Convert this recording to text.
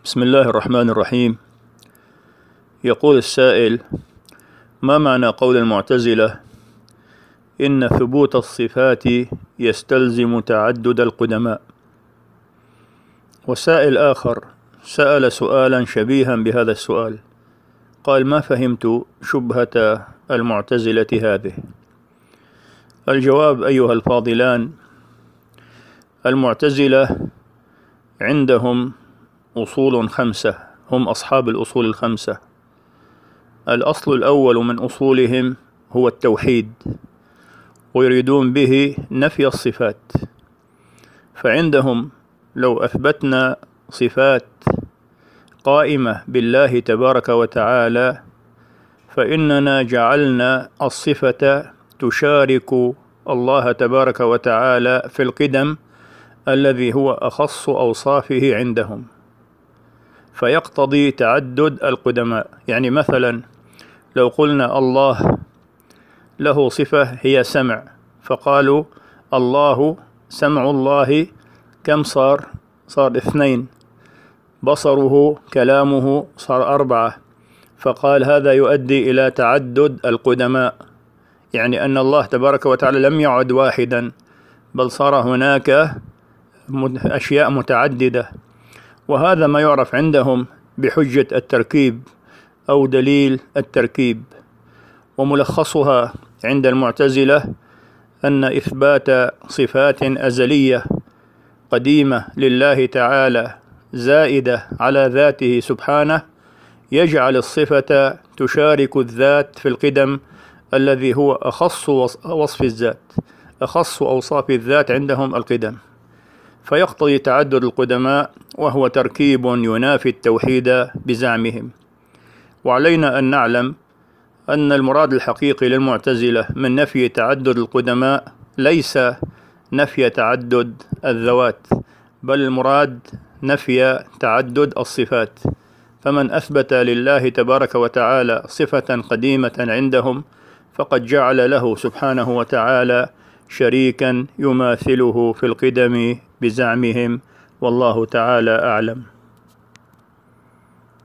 بسم الله الرحمن الرحيم. يقول السائل: ما معنى قول المعتزلة إن ثبوت الصفات يستلزم تعدد القدماء؟ وسائل آخر سأل سؤالا شبيها بهذا السؤال، قال: ما فهمت شبهة المعتزلة هذه. الجواب أيها الفاضلان: المعتزلة عندهم أصول 5، هم أصحاب الأصول 5. الأصل الأول من أصولهم هو التوحيد، ويريدون به نفي الصفات. فعندهم لو أثبتنا صفات قائمة بالله تبارك وتعالى فإننا جعلنا الصفة تشارك الله تبارك وتعالى في القدم الذي هو أخص أوصافه عندهم، فيقتضي تعدد القدماء. يعني مثلا لو قلنا الله له صفة هي سمع، فقالوا الله سمع الله كم صار 2، بصره كلامه صار 4، فقال هذا يؤدي إلى تعدد القدماء، يعني أن الله تبارك وتعالى لم يعد واحدا بل صار هناك أشياء متعددة. وهذا ما يعرف عندهم بحجة التركيب أو دليل التركيب. وملخصها عند المعتزلة أن إثبات صفات أزلية قديمة لله تعالى زائدة على ذاته سبحانه يجعل الصفة تشارك الذات في القدم الذي هو أخص وصف الذات، أخص أوصاف الذات عندهم القدم، فيقتضي تعدد القدماء، وهو تركيب ينافي التوحيد بزعمهم. وعلينا أن نعلم أن المراد الحقيقي للمعتزلة من نفي تعدد القدماء ليس نفي تعدد الذوات، بل المراد نفي تعدد الصفات. فمن أثبت لله تبارك وتعالى صفة قديمة عندهم فقد جعل له سبحانه وتعالى شريكا يماثله في القدم بزعمهم، والله تعالى أعلم.